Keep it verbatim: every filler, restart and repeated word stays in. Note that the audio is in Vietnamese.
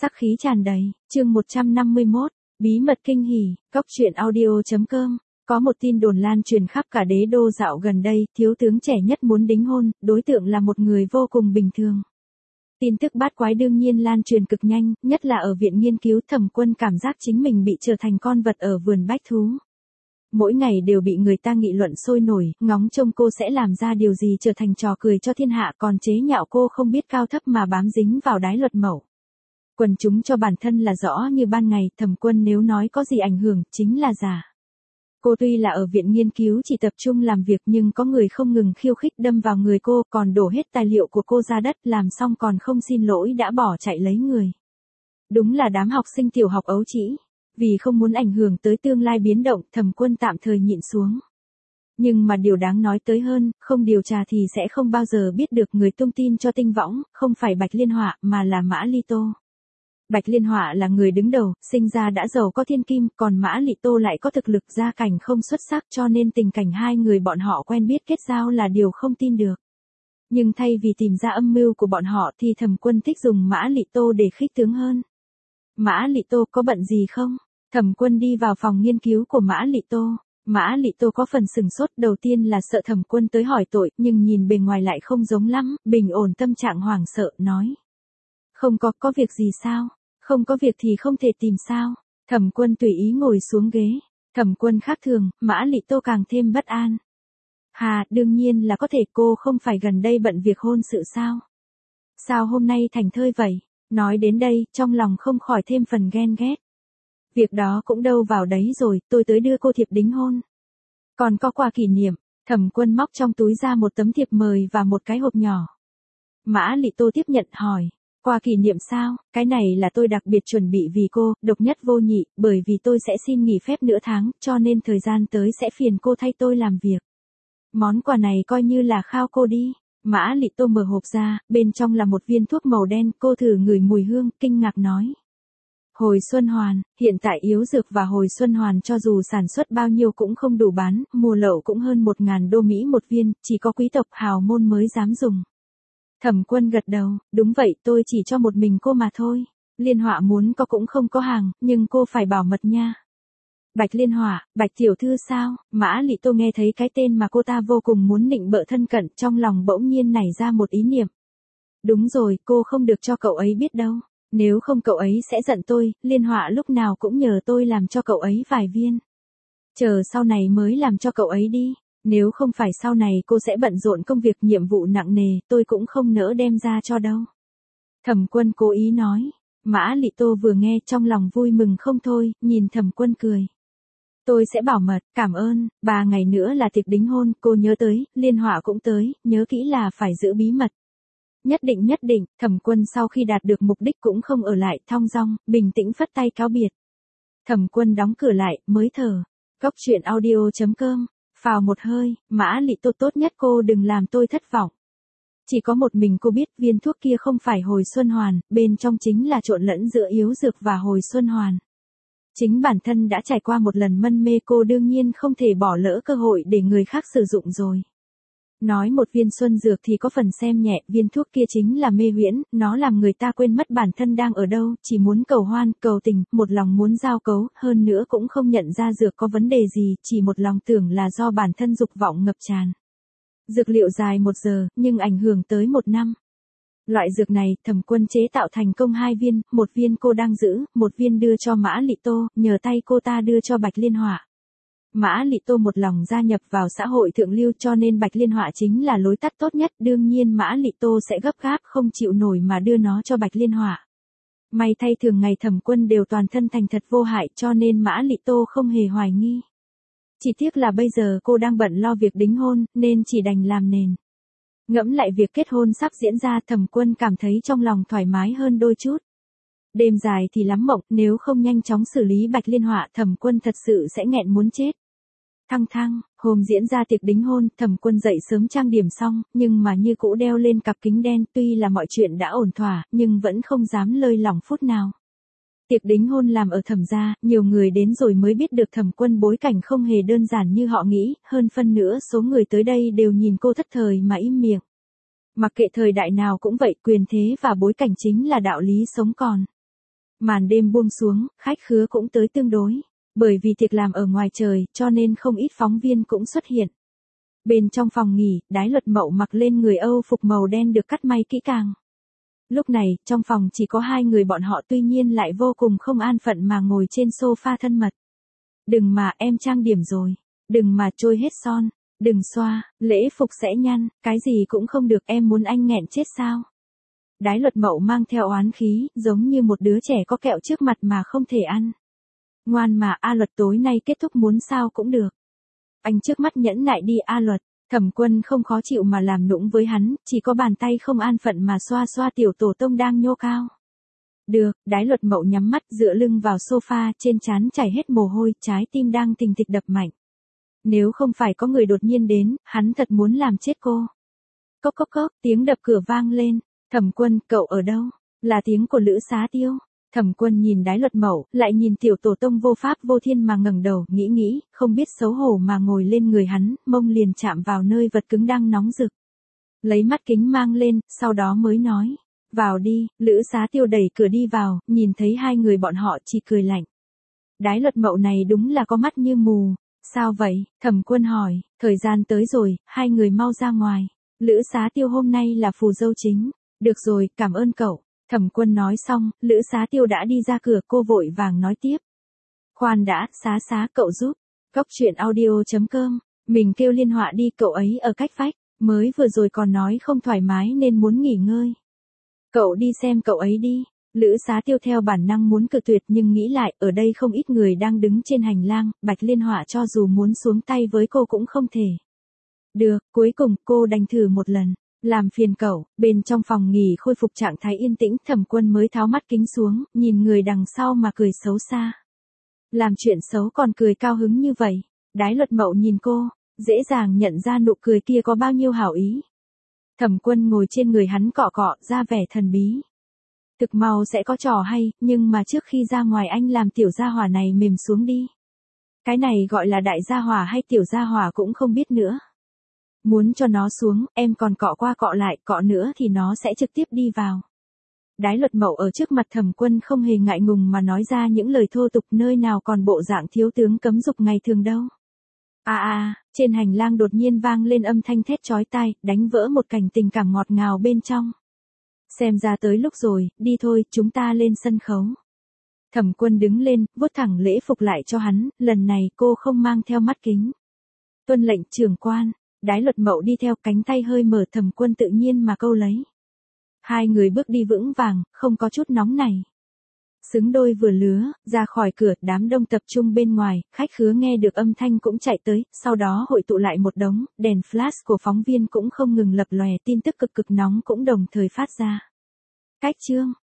Sắc khí tràn đầy, chương một trăm năm mươi mốt, bí mật kinh hỉ, góc truyện audio chấm com. Có một tin đồn lan truyền khắp cả đế đô dạo gần đây, thiếu tướng trẻ nhất muốn đính hôn, đối tượng là một người vô cùng bình thường. Tin tức bát quái đương nhiên lan truyền cực nhanh, nhất là ở viện nghiên cứu. Thẩm Quân cảm giác chính mình bị trở thành con vật ở vườn bách thú. Mỗi ngày đều bị người ta nghị luận sôi nổi, ngóng trông cô sẽ làm ra điều gì trở thành trò cười cho thiên hạ, còn chế nhạo cô không biết cao thấp mà bám dính vào đái luật mẫu. Quần chúng cho bản thân là rõ như ban ngày, Thẩm Quân nếu nói có gì ảnh hưởng, chính là giả. Cô tuy là ở viện nghiên cứu chỉ tập trung làm việc nhưng có người không ngừng khiêu khích đâm vào người cô, còn đổ hết tài liệu của cô ra đất, làm xong còn không xin lỗi đã bỏ chạy lấy người. Đúng là đám học sinh tiểu học ấu trĩ. Vì không muốn ảnh hưởng tới tương lai biến động, Thẩm Quân tạm thời nhịn xuống. Nhưng mà điều đáng nói tới hơn, không điều tra thì sẽ không bao giờ biết được người tung tin cho Tinh Võng, không phải Bạch Liên Họa mà là Mã Ly Tô. Bạch Liên Họa là người đứng đầu, sinh ra đã giàu có thiên kim, còn Mã Ly Tô lại có thực lực gia cảnh không xuất sắc, cho nên tình cảnh hai người bọn họ quen biết kết giao là điều không tin được. Nhưng thay vì tìm ra âm mưu của bọn họ thì Thẩm Quân thích dùng Mã Ly Tô để khích tướng hơn. Mã Ly Tô có bận gì không? Thẩm Quân đi vào phòng nghiên cứu của Mã Ly Tô. Mã Ly Tô có phần sừng sốt, đầu tiên là sợ Thẩm Quân tới hỏi tội, nhưng nhìn bề ngoài lại không giống lắm, bình ổn tâm trạng hoảng sợ, nói. Không có, có việc gì sao? Không có việc thì không thể tìm sao? Thẩm Quân tùy ý ngồi xuống ghế. Thẩm Quân khác thường, Mã Ly Tô càng thêm bất an. Hà, đương nhiên là có thể, cô không phải gần đây bận việc hôn sự sao? Sao hôm nay thành thơi vậy? Nói đến đây, trong lòng không khỏi thêm phần ghen ghét. Việc đó cũng đâu vào đấy rồi, tôi tới đưa cô thiệp đính hôn. Còn có quà kỷ niệm. Thẩm Quân móc trong túi ra một tấm thiệp mời và một cái hộp nhỏ. Mã Ly Tô tiếp nhận hỏi. Quà kỷ niệm sao? Cái này là tôi đặc biệt chuẩn bị vì cô, độc nhất vô nhị, bởi vì tôi sẽ xin nghỉ phép nửa tháng, cho nên thời gian tới sẽ phiền cô thay tôi làm việc. Món quà này coi như là khao cô đi. Mã Ly Tô mở hộp ra, bên trong là một viên thuốc màu đen, cô thử ngửi mùi hương, kinh ngạc nói. Hồi Xuân Hoàn, hiện tại yếu dược và Hồi Xuân Hoàn cho dù sản xuất bao nhiêu cũng không đủ bán, mua lậu cũng hơn một ngàn đô Mỹ một viên, chỉ có quý tộc hào môn mới dám dùng. Thẩm Quân gật đầu, đúng vậy, tôi chỉ cho một mình cô mà thôi. Liên Họa muốn có cũng không có hàng, nhưng cô phải bảo mật nha. Bạch Liên Họa, Bạch tiểu thư sao? Mã Ly Tô nghe thấy cái tên mà cô ta vô cùng muốn nịnh bợ thân cận, trong lòng bỗng nhiên nảy ra một ý niệm. Đúng rồi, cô không được cho cậu ấy biết đâu. Nếu không cậu ấy sẽ giận tôi, Liên Họa lúc nào cũng nhờ tôi làm cho cậu ấy vài viên. Chờ sau này mới làm cho cậu ấy đi. Nếu không phải sau này cô sẽ bận rộn công việc nhiệm vụ nặng nề, tôi cũng không nỡ đem ra cho đâu. Thẩm Quân cố ý nói. Mã Ly Tô vừa nghe trong lòng vui mừng không thôi, nhìn Thẩm Quân cười. Tôi sẽ bảo mật, cảm ơn, ba ngày nữa là tiệc đính hôn, cô nhớ tới, Liên Họa cũng tới, nhớ kỹ là phải giữ bí mật. Nhất định nhất định, Thẩm Quân sau khi đạt được mục đích cũng không ở lại, thong dong, bình tĩnh phất tay cáo biệt. Thẩm Quân đóng cửa lại, mới thở. Góc truyện audio chấm com. Phào một hơi, Mã Ly Tô tốt nhất cô đừng làm tôi thất vọng. Chỉ có một mình cô biết viên thuốc kia không phải Hồi Xuân Hoàn, bên trong chính là trộn lẫn giữa yếu dược và Hồi Xuân Hoàn. Chính bản thân đã trải qua một lần mân mê, cô đương nhiên không thể bỏ lỡ cơ hội để người khác sử dụng rồi. Nói một viên xuân dược thì có phần xem nhẹ, viên thuốc kia chính là mê huyễn, nó làm người ta quên mất bản thân đang ở đâu, chỉ muốn cầu hoan, cầu tình, một lòng muốn giao cấu, hơn nữa cũng không nhận ra dược có vấn đề gì, chỉ một lòng tưởng là do bản thân dục vọng ngập tràn. Dược liệu dài một giờ, nhưng ảnh hưởng tới một năm. Loại dược này, Thẩm Quân chế tạo thành công hai viên, một viên cô đang giữ, một viên đưa cho Mã Ly Tô, nhờ tay cô ta đưa cho Bạch Liên Họa. Mã Ly Tô một lòng gia nhập vào xã hội thượng lưu cho nên Bạch Liên Họa chính là lối tắt tốt nhất, đương nhiên Mã Ly Tô sẽ gấp gáp không chịu nổi mà đưa nó cho Bạch Liên Họa. May thay thường ngày Thẩm Quân đều toàn thân thành thật vô hại cho nên Mã Ly Tô không hề hoài nghi. Chỉ tiếc là bây giờ cô đang bận lo việc đính hôn, nên chỉ đành làm nền. Ngẫm lại việc kết hôn sắp diễn ra, Thẩm Quân cảm thấy trong lòng thoải mái hơn đôi chút. Đêm dài thì lắm mộng, nếu không nhanh chóng xử lý Bạch Liên Họa, Thẩm Quân thật sự sẽ nghẹn muốn chết. Thăng thăng, hôm diễn ra tiệc đính hôn, Thẩm Quân dậy sớm trang điểm xong, nhưng mà như cũ đeo lên cặp kính đen, tuy là mọi chuyện đã ổn thỏa, nhưng vẫn không dám lơi lỏng phút nào. Tiệc đính hôn làm ở Thẩm gia, nhiều người đến rồi mới biết được Thẩm Quân bối cảnh không hề đơn giản như họ nghĩ, hơn phân nữa số người tới đây đều nhìn cô thất thời mà im miệng. Mặc kệ thời đại nào cũng vậy, quyền thế và bối cảnh chính là đạo lý sống còn. Màn đêm buông xuống, khách khứa cũng tới tương đối. Bởi vì tiệc làm ở ngoài trời, cho nên không ít phóng viên cũng xuất hiện. Bên trong phòng nghỉ, Đái Luật Mậu mặc lên người Âu phục màu đen được cắt may kỹ càng. Lúc này, trong phòng chỉ có hai người bọn họ tuy nhiên lại vô cùng không an phận mà ngồi trên sofa thân mật. Đừng mà em trang điểm rồi. Đừng mà trôi hết son. Đừng xoa, lễ phục sẽ nhăn, cái gì cũng không được, em muốn anh nghẹn chết sao? Đái Luật Mậu mang theo oán khí, giống như một đứa trẻ có kẹo trước mặt mà không thể ăn. Ngoan mà A Luật, tối nay kết thúc muốn sao cũng được. Anh trước mắt nhẫn nại đi A Luật. Thẩm Quân không khó chịu mà làm nũng với hắn, chỉ có bàn tay không an phận mà xoa xoa tiểu tổ tông đang nhô cao. Được, Đái Luật Mậu nhắm mắt dựa lưng vào sofa, trên trán chảy hết mồ hôi, trái tim đang tình thịch đập mạnh. Nếu không phải có người đột nhiên đến, hắn thật muốn làm chết cô. Cốc cốc cốc, tiếng đập cửa vang lên. Thẩm Quân, cậu ở đâu? Là tiếng của Lữ Xá Tiêu. Thẩm Quân nhìn Đái Luật Mậu, lại nhìn tiểu tổ tông vô pháp vô thiên mà ngẩng đầu, nghĩ nghĩ, không biết xấu hổ mà ngồi lên người hắn, mông liền chạm vào nơi vật cứng đang nóng rực. Lấy mắt kính mang lên, sau đó mới nói, vào đi. Lữ Xá Tiêu đẩy cửa đi vào, nhìn thấy hai người bọn họ chỉ cười lạnh. Đái Luật Mậu này đúng là có mắt như mù. Sao vậy? Thẩm Quân hỏi, thời gian tới rồi, hai người mau ra ngoài. Lữ Xá Tiêu hôm nay là phù dâu chính. Được rồi, cảm ơn cậu. Thẩm Quân nói xong, Lữ Xá Tiêu đã đi ra cửa, cô vội vàng nói tiếp. Khoan đã, Xá Xá cậu giúp. Cốc truyện audio chấm com, mình kêu Liên Họa đi, cậu ấy ở cách vách, mới vừa rồi còn nói không thoải mái nên muốn nghỉ ngơi. Cậu đi xem cậu ấy đi. Lữ Xá Tiêu theo bản năng muốn cự tuyệt nhưng nghĩ lại, ở đây không ít người đang đứng trên hành lang, Bạch Liên Họa cho dù muốn xuống tay với cô cũng không thể. Được, cuối cùng cô đành thử một lần. Làm phiền cậu. Bên trong phòng nghỉ khôi phục trạng thái yên tĩnh, Thẩm Quân mới tháo mắt kính xuống, nhìn người đằng sau mà cười xấu xa. Làm chuyện xấu còn cười cao hứng như vậy. Đái Luật Mậu nhìn cô, dễ dàng nhận ra nụ cười kia có bao nhiêu hảo ý. Thẩm Quân ngồi trên người hắn cọ cọ, ra vẻ thần bí. Thực mau sẽ có trò hay, nhưng mà trước khi ra ngoài anh làm tiểu gia hỏa này mềm xuống đi. Cái này gọi là đại gia hỏa hay tiểu gia hỏa cũng không biết nữa. Muốn cho nó xuống, em còn cọ qua cọ lại, cọ nữa thì nó sẽ trực tiếp đi vào. Đái Luật Mậu ở trước mặt Thẩm Quân không hề ngại ngùng mà nói ra những lời thô tục, nơi nào còn bộ dạng thiếu tướng cấm dục ngày thường đâu. À à, trên hành lang đột nhiên vang lên âm thanh thét chói tai, đánh vỡ một cảnh tình cảm ngọt ngào bên trong. Xem ra tới lúc rồi, đi thôi, chúng ta lên sân khấu. Thẩm Quân đứng lên, vuốt thẳng lễ phục lại cho hắn, lần này cô không mang theo mắt kính. Tuân lệnh trưởng quan. Đái Luật Mậu đi theo, cánh tay hơi mở, Thẩm Quân tự nhiên mà câu lấy. Hai người bước đi vững vàng, không có chút nóng này. Xứng đôi vừa lứa, ra khỏi cửa, đám đông tập trung bên ngoài, khách khứa nghe được âm thanh cũng chạy tới, sau đó hội tụ lại một đống, đèn flash của phóng viên cũng không ngừng lập lòe, tin tức cực cực nóng cũng đồng thời phát ra. Cách chương